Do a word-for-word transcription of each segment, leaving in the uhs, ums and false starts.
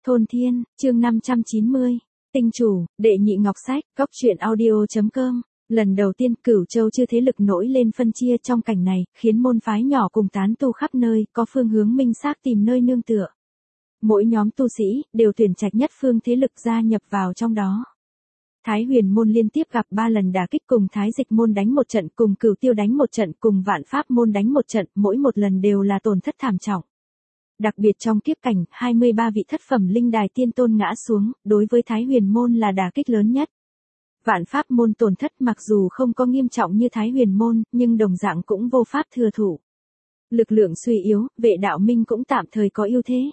Thôn Thiên, chương năm trăm chín mươi. Tinh chủ, đệ nhị ngọc sách, góc truyện audio.com. Lần đầu tiên Cửu Châu chưa thế lực nổi lên phân chia trong cảnh này, khiến môn phái nhỏ cùng tán tu khắp nơi, có phương hướng minh xác tìm nơi nương tựa. Mỗi nhóm tu sĩ, đều tuyển trạch nhất phương thế lực gia nhập vào trong đó. Thái Huyền môn liên tiếp gặp ba lần đả kích, cùng Thái Dịch môn đánh một trận, cùng Cửu Tiêu đánh một trận, cùng Vạn Pháp môn đánh một trận, mỗi một lần đều là tổn thất thảm trọng. Đặc biệt trong kiếp cảnh, hai mươi ba vị thất phẩm linh đài tiên tôn ngã xuống, đối với Thái Huyền môn là đả kích lớn nhất. Vạn Pháp môn tổn thất mặc dù không có nghiêm trọng như Thái Huyền môn, nhưng đồng dạng cũng vô pháp thừa thủ. Lực lượng suy yếu, Vệ Đạo Minh cũng tạm thời có ưu thế.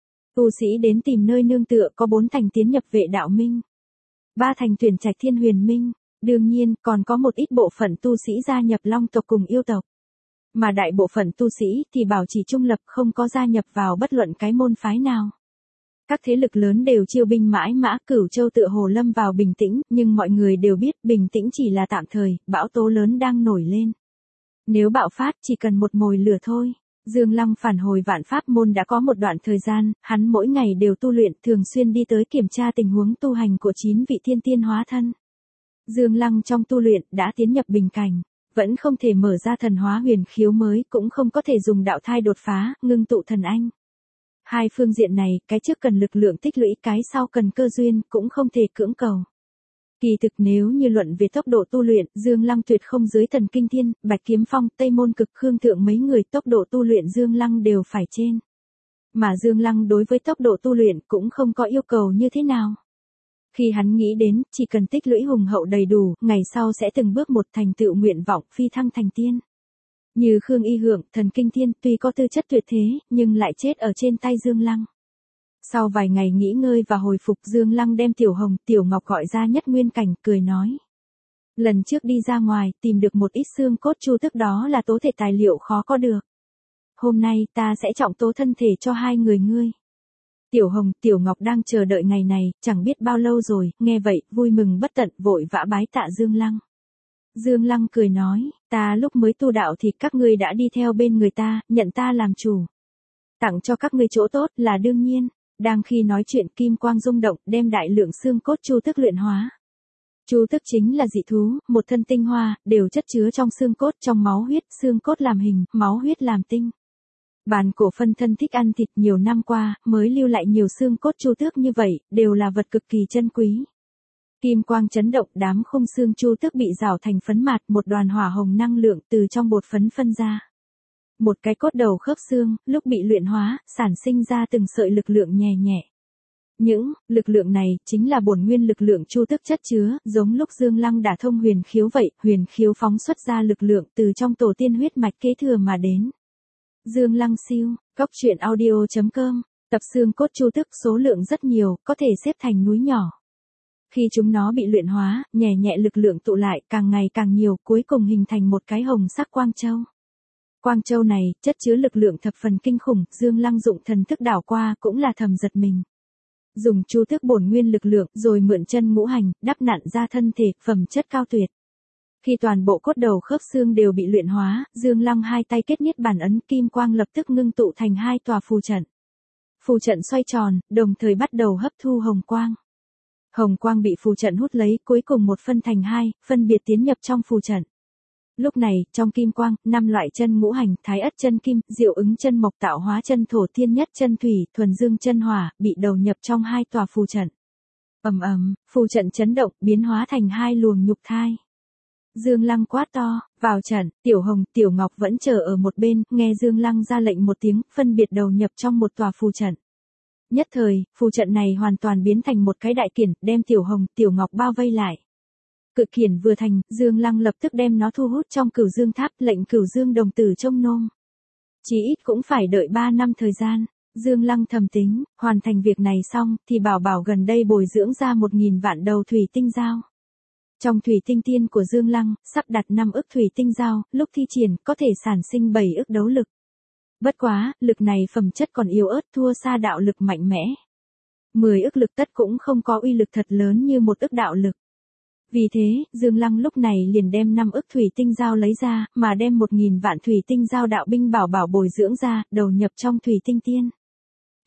Tu sĩ đến tìm nơi nương tựa, có bốn thành tiến nhập Vệ Đạo Minh, ba thành tuyển trạch Thiên Huyền Minh, đương nhiên còn có một ít bộ phận tu sĩ gia nhập Long tộc cùng yêu tộc. Mà đại bộ phận tu sĩ thì bảo trì trung lập, không có gia nhập vào bất luận cái môn phái nào. Các thế lực lớn đều chiêu binh mãi mã, Cửu Châu tựa hồ lâm vào bình tĩnh, nhưng mọi người đều biết bình tĩnh chỉ là tạm thời, bão tố lớn đang nổi lên. Nếu bạo phát chỉ cần một mồi lửa thôi. Dương Lăng phản hồi Vạn Pháp môn đã có một đoạn thời gian, hắn mỗi ngày đều tu luyện, thường xuyên đi tới kiểm tra tình huống tu hành của chín vị thiên tiên hóa thân. Dương Lăng trong tu luyện đã tiến nhập bình cảnh, vẫn không thể mở ra thần hóa huyền khiếu mới, cũng không có thể dùng đạo thai đột phá, ngưng tụ thần anh. Hai phương diện này, cái trước cần lực lượng tích lũy, cái sau cần cơ duyên, cũng không thể cưỡng cầu. Kỳ thực nếu như luận về tốc độ tu luyện, Dương Lăng tuyệt không dưới Thần Kinh Thiên, Bạch Kiếm Phong, Tây Môn Cực, Khương Thượng mấy người tốc độ tu luyện Dương Lăng đều phải trên. Mà Dương Lăng đối với tốc độ tu luyện cũng không có yêu cầu như thế nào. Khi hắn nghĩ đến, chỉ cần tích lũy hùng hậu đầy đủ, ngày sau sẽ từng bước một thành tựu nguyện vọng phi thăng thành tiên. Như Khương Y Hượng, Thần Kinh Thiên tuy có tư chất tuyệt thế, nhưng lại chết ở trên tay Dương Lăng. Sau vài ngày nghỉ ngơi và hồi phục, Dương Lăng đem Tiểu Hồng, Tiểu Ngọc gọi ra nhất nguyên cảnh, cười nói. Lần trước đi ra ngoài, tìm được một ít xương cốt chu tước, đó là tố thể tài liệu khó có được. Hôm nay, ta sẽ trọng tố thân thể cho hai người ngươi. Tiểu Hồng, Tiểu Ngọc đang chờ đợi ngày này, chẳng biết bao lâu rồi, nghe vậy, vui mừng bất tận, vội vã bái tạ Dương Lăng. Dương Lăng cười nói, ta lúc mới tu đạo thì các ngươi đã đi theo bên người ta, nhận ta làm chủ. Tặng cho các ngươi chỗ tốt là đương nhiên. Đang khi nói chuyện, kim quang rung động, đem đại lượng xương cốt chu tước luyện hóa. Chu tước chính là dị thú, một thân tinh hoa, đều chất chứa trong xương cốt, trong máu huyết, xương cốt làm hình, máu huyết làm tinh. Bàn cổ phân thân thích ăn thịt, nhiều năm qua, mới lưu lại nhiều xương cốt chu tước như vậy, đều là vật cực kỳ chân quý. Kim quang chấn động, đám khung xương chu tước bị rào thành phấn mạt, một đoàn hỏa hồng năng lượng từ trong bột phấn phân ra. Một cái cốt đầu khớp xương, lúc bị luyện hóa, sản sinh ra từng sợi lực lượng nhẹ nhẹ. Những lực lượng này chính là bổn nguyên lực lượng chu tước chất chứa, giống lúc Dương Lăng đả thông huyền khiếu vậy, huyền khiếu phóng xuất ra lực lượng từ trong tổ tiên huyết mạch kế thừa mà đến. Dương Lăng siêu, góc truyện audio.com, tập xương cốt chu tước số lượng rất nhiều, có thể xếp thành núi nhỏ. Khi chúng nó bị luyện hóa, nhẹ nhẹ lực lượng tụ lại, càng ngày càng nhiều, cuối cùng hình thành một cái hồng sắc quang châu. Quang châu này, chất chứa lực lượng thập phần kinh khủng, Dương Lăng dụng thần thức đảo qua, cũng là thầm giật mình. Dùng chu tước bổn nguyên lực lượng, rồi mượn chân ngũ hành, đắp nặn ra thân thể, phẩm chất cao tuyệt. Khi toàn bộ cốt đầu khớp xương đều bị luyện hóa, Dương Lăng hai tay kết niết bàn ấn, kim quang lập tức ngưng tụ thành hai tòa phù trận. Phù trận xoay tròn, đồng thời bắt đầu hấp thu hồng quang. Hồng quang bị phù trận hút lấy, cuối cùng một phân thành hai, phân biệt tiến nhập trong phù trận. Lúc này, trong kim quang, năm loại chân ngũ hành, thái ất chân kim, diệu ứng chân mộc, tạo hóa chân thổ, thiên nhất chân thủy, thuần dương chân hỏa, bị đầu nhập trong hai tòa phù trận. Ầm ầm, phù trận chấn động, biến hóa thành hai luồng nhục thai. Dương Lăng quát to, vào trận, Tiểu Hồng, Tiểu Ngọc vẫn chờ ở một bên, nghe Dương Lăng ra lệnh một tiếng, phân biệt đầu nhập trong một tòa phù trận. Nhất thời, phù trận này hoàn toàn biến thành một cái đại kiển, đem Tiểu Hồng, Tiểu Ngọc bao vây lại. Cự kiển vừa thành, Dương Lăng lập tức đem nó thu hút trong Cửu Dương Tháp, lệnh Cửu Dương đồng tử trông nom. Chí ít cũng phải đợi ba năm thời gian. Dương Lăng thầm tính, hoàn thành việc này xong, thì bảo bảo gần đây bồi dưỡng ra một nghìn vạn đầu thủy tinh dao. Trong thủy tinh tiên của Dương Lăng, sắp đặt năm ức thủy tinh dao, lúc thi triển, có thể sản sinh bảy ức đấu lực. Bất quá, lực này phẩm chất còn yếu ớt, thua xa đạo lực mạnh mẽ. mười ức lực tất cũng không có uy lực thật lớn như một ức đạo lực. Vì thế, Dương Lăng lúc này liền đem năm ức thủy tinh dao lấy ra, mà đem một nghìn vạn thủy tinh dao đạo binh bảo bảo bồi dưỡng ra, đầu nhập trong thủy tinh tiên.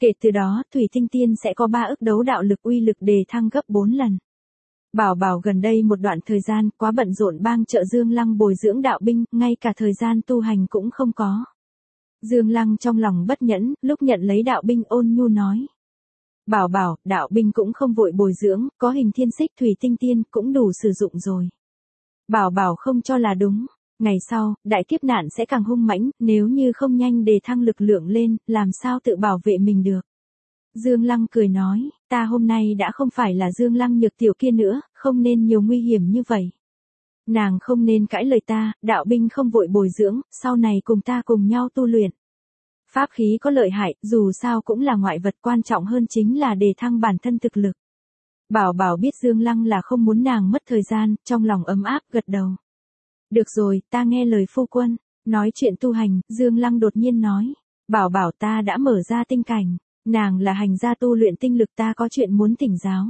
Kể từ đó, Thủy Tinh Tiên sẽ có ba ức đấu đạo lực uy lực đề thăng gấp bốn lần. Bảo Bảo gần đây một đoạn thời gian quá bận rộn bang trợ Dương Lăng bồi dưỡng đạo binh, ngay cả thời gian tu hành cũng không có. Dương Lăng trong lòng bất nhẫn, lúc nhận lấy đạo binh ôn nhu nói. Bảo Bảo, đạo binh cũng không vội bồi dưỡng, có hình thiên xích Thủy Tinh Tiên cũng đủ sử dụng rồi. Bảo Bảo không cho là đúng. Ngày sau, đại kiếp nạn sẽ càng hung mãnh, nếu như không nhanh đề thăng lực lượng lên, làm sao tự bảo vệ mình được. Dương Lăng cười nói, ta hôm nay đã không phải là Dương Lăng nhược tiểu kia nữa, không nên nhiều nguy hiểm như vậy. Nàng không nên cãi lời ta, đạo binh không vội bồi dưỡng, sau này cùng ta cùng nhau tu luyện. Pháp khí có lợi hại, dù sao cũng là ngoại vật, quan trọng hơn chính là đề thăng bản thân thực lực. Bảo Bảo biết Dương Lăng là không muốn nàng mất thời gian, trong lòng ấm áp gật đầu. Được rồi, ta nghe lời phu quân. Nói chuyện tu hành, Dương Lăng đột nhiên nói. Bảo Bảo, ta đã mở ra tinh cảnh. Nàng là hành gia tu luyện tinh lực, ta có chuyện muốn thỉnh giáo.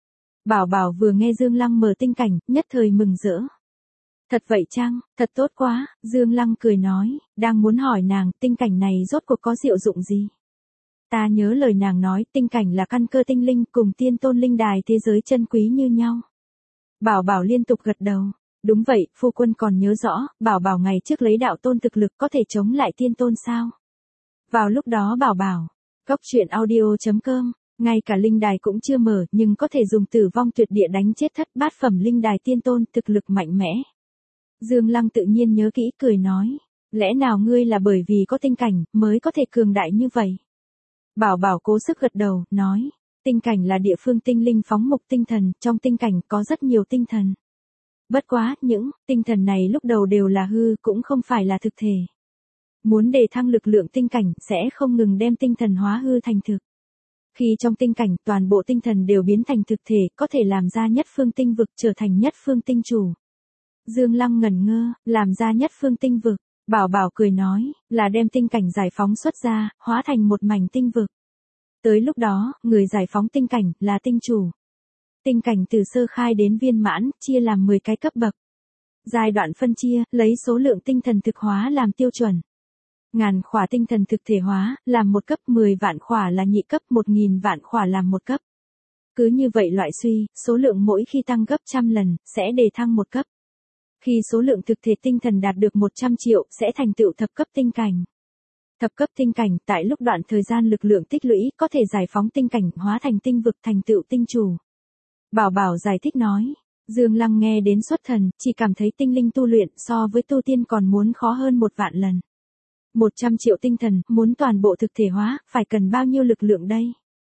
Bảo Bảo vừa nghe Dương Lăng mở tinh cảnh, nhất thời mừng rỡ. Thật vậy chăng, thật tốt quá, Dương Lăng cười nói, đang muốn hỏi nàng, tinh cảnh này rốt cuộc có diệu dụng gì? Ta nhớ lời nàng nói, tinh cảnh là căn cơ tinh linh, cùng tiên tôn linh đài thế giới chân quý như nhau. Bảo Bảo liên tục gật đầu. Đúng vậy, phu quân còn nhớ rõ, Bảo Bảo ngày trước lấy đạo tôn thực lực có thể chống lại tiên tôn sao? Vào lúc đó Bảo Bảo, Cốc Truyện Audio chấm com, ngay cả linh đài cũng chưa mở, nhưng có thể dùng tử vong tuyệt địa đánh chết thất bát phẩm linh đài tiên tôn, thực lực mạnh mẽ. Dương Lăng tự nhiên nhớ kỹ, cười nói, lẽ nào ngươi là bởi vì có tinh cảnh, mới có thể cường đại như vậy? Bảo Bảo cố sức gật đầu, nói, tinh cảnh là địa phương tinh linh phóng mục tinh thần, trong tinh cảnh có rất nhiều tinh thần. Bất quá, những tinh thần này lúc đầu đều là hư, cũng không phải là thực thể. Muốn đề thăng lực lượng tinh cảnh, sẽ không ngừng đem tinh thần hóa hư thành thực. Khi trong tinh cảnh, toàn bộ tinh thần đều biến thành thực thể, có thể làm ra nhất phương tinh vực, trở thành nhất phương tinh chủ. Dương Lăng ngẩn ngơ, làm ra nhất phương tinh vực. Bảo Bảo cười nói, là đem tinh cảnh giải phóng xuất ra, hóa thành một mảnh tinh vực. Tới lúc đó, người giải phóng tinh cảnh, là tinh chủ. Tinh cảnh từ sơ khai đến viên mãn, chia làm mười cái cấp bậc. Giai đoạn phân chia, lấy số lượng tinh thần thực hóa làm tiêu chuẩn. Ngàn khỏa tinh thần thực thể hóa, làm một cấp, mười vạn khỏa là nhị cấp, một nghìn vạn khỏa làm một cấp. Cứ như vậy loại suy, số lượng mỗi khi tăng gấp trăm lần, sẽ đề thăng một cấp. Khi số lượng thực thể tinh thần đạt được một trăm triệu, sẽ thành tựu thập cấp tinh cảnh. Thập cấp tinh cảnh, tại lúc đoạn thời gian lực lượng tích lũy, có thể giải phóng tinh cảnh, hóa thành tinh vực, thành tựu tinh chủ. Bảo Bảo giải thích nói, Dương Lăng nghe đến xuất thần, chỉ cảm thấy tinh linh tu luyện so với tu tiên còn muốn khó hơn một vạn lần. Một trăm triệu tinh thần, muốn toàn bộ thực thể hóa, phải cần bao nhiêu lực lượng đây?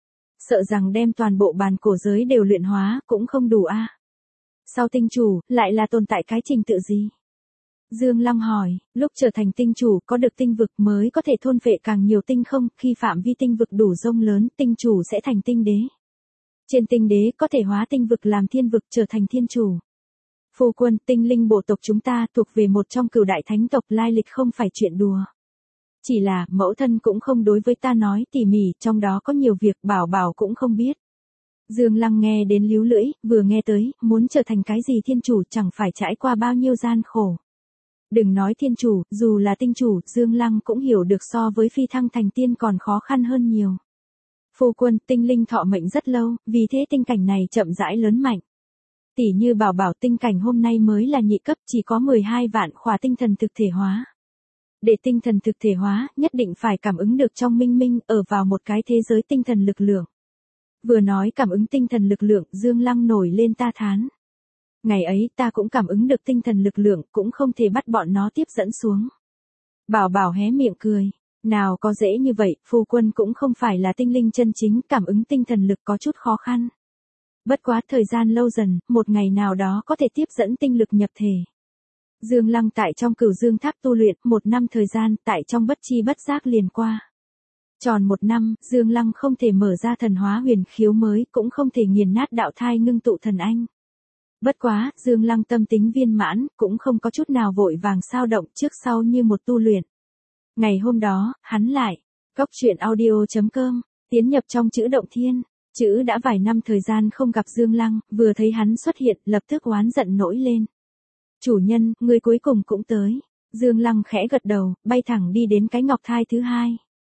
Sợ rằng đem toàn bộ bàn cổ giới đều luyện hóa, cũng không đủ a. Sau tinh chủ, lại là tồn tại cái trình tự gì? Dương Lăng hỏi, lúc trở thành tinh chủ có được tinh vực mới có thể thôn phệ càng nhiều tinh không, khi phạm vi tinh vực đủ rông lớn, tinh chủ sẽ thành tinh đế. Trên tinh đế có thể hóa tinh vực làm thiên vực, trở thành thiên chủ. Phu quân, tinh linh bộ tộc chúng ta thuộc về một trong cửu đại thánh tộc, lai lịch không phải chuyện đùa. Chỉ là, mẫu thân cũng không đối với ta nói tỉ mỉ, trong đó có nhiều việc Bảo Bảo cũng không biết. Dương Lăng nghe đến líu lưỡi, vừa nghe tới, muốn trở thành cái gì thiên chủ chẳng phải trải qua bao nhiêu gian khổ. Đừng nói thiên chủ, dù là tinh chủ, Dương Lăng cũng hiểu được so với phi thăng thành tiên còn khó khăn hơn nhiều. Phu quân, tinh linh thọ mệnh rất lâu, vì thế tinh cảnh này chậm rãi lớn mạnh. Tỷ như Bảo Bảo, tinh cảnh hôm nay mới là nhị cấp, chỉ có mười hai vạn khỏa tinh thần thực thể hóa. Để tinh thần thực thể hóa, nhất định phải cảm ứng được trong minh minh, ở vào một cái thế giới tinh thần lực lượng. Vừa nói cảm ứng tinh thần lực lượng, Dương Lăng nổi lên ta thán. Ngày ấy ta cũng cảm ứng được tinh thần lực lượng, cũng không thể bắt bọn nó tiếp dẫn xuống. Bảo Bảo hé miệng cười. Nào có dễ như vậy, phu quân cũng không phải là tinh linh chân chính, cảm ứng tinh thần lực có chút khó khăn. Bất quá thời gian lâu dần, một ngày nào đó có thể tiếp dẫn tinh lực nhập thể. Dương Lăng tại trong Cửu Dương Tháp tu luyện, một năm thời gian, tại trong bất chi bất giác liền qua. Tròn một năm, Dương Lăng không thể mở ra thần hóa huyền khiếu mới, cũng không thể nghiền nát đạo thai ngưng tụ thần anh. Bất quá, Dương Lăng tâm tính viên mãn, cũng không có chút nào vội vàng sao động, trước sau như một tu luyện. Ngày hôm đó, hắn lại, Cốc Truyện Audio chấm com, tiến nhập trong chữ động thiên. Chữ đã vài năm thời gian không gặp Dương Lăng, vừa thấy hắn xuất hiện, lập tức oán giận nổi lên. Chủ nhân, người cuối cùng cũng tới. Dương Lăng khẽ gật đầu, bay thẳng đi đến cái ngọc thai thứ hai.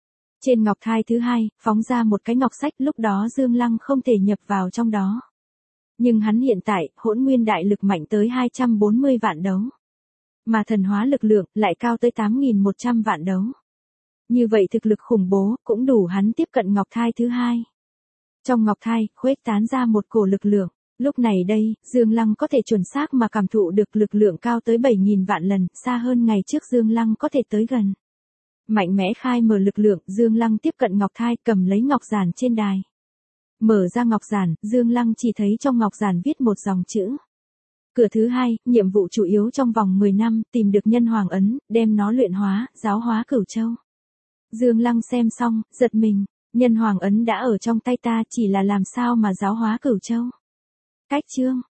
Trên ngọc thai thứ hai, phóng ra một cái ngọc sách, lúc đó Dương Lăng không thể nhập vào trong đó. Nhưng hắn hiện tại, hỗn nguyên đại lực mạnh tới hai trăm bốn mươi vạn đấu. Mà thần hóa lực lượng, lại cao tới tám nghìn một trăm vạn đấu. Như vậy thực lực khủng bố, cũng đủ hắn tiếp cận ngọc thai thứ hai. Trong ngọc thai, khuếch tán ra một cổ lực lượng. Lúc này đây, Dương Lăng có thể chuẩn xác mà cảm thụ được lực lượng cao tới bảy nghìn vạn lần, xa hơn ngày trước Dương Lăng có thể tới gần. Mạnh mẽ khai mở lực lượng, Dương Lăng tiếp cận ngọc thai, cầm lấy ngọc giản trên đài. Mở ra ngọc giản, Dương Lăng chỉ thấy trong ngọc giản viết một dòng chữ. Cửa thứ hai, nhiệm vụ chủ yếu trong vòng mười năm, tìm được nhân hoàng ấn, đem nó luyện hóa, giáo hóa Cửu Châu. Dương Lăng xem xong, giật mình, nhân hoàng ấn đã ở trong tay ta, chỉ là làm sao mà giáo hóa Cửu Châu. Cách chương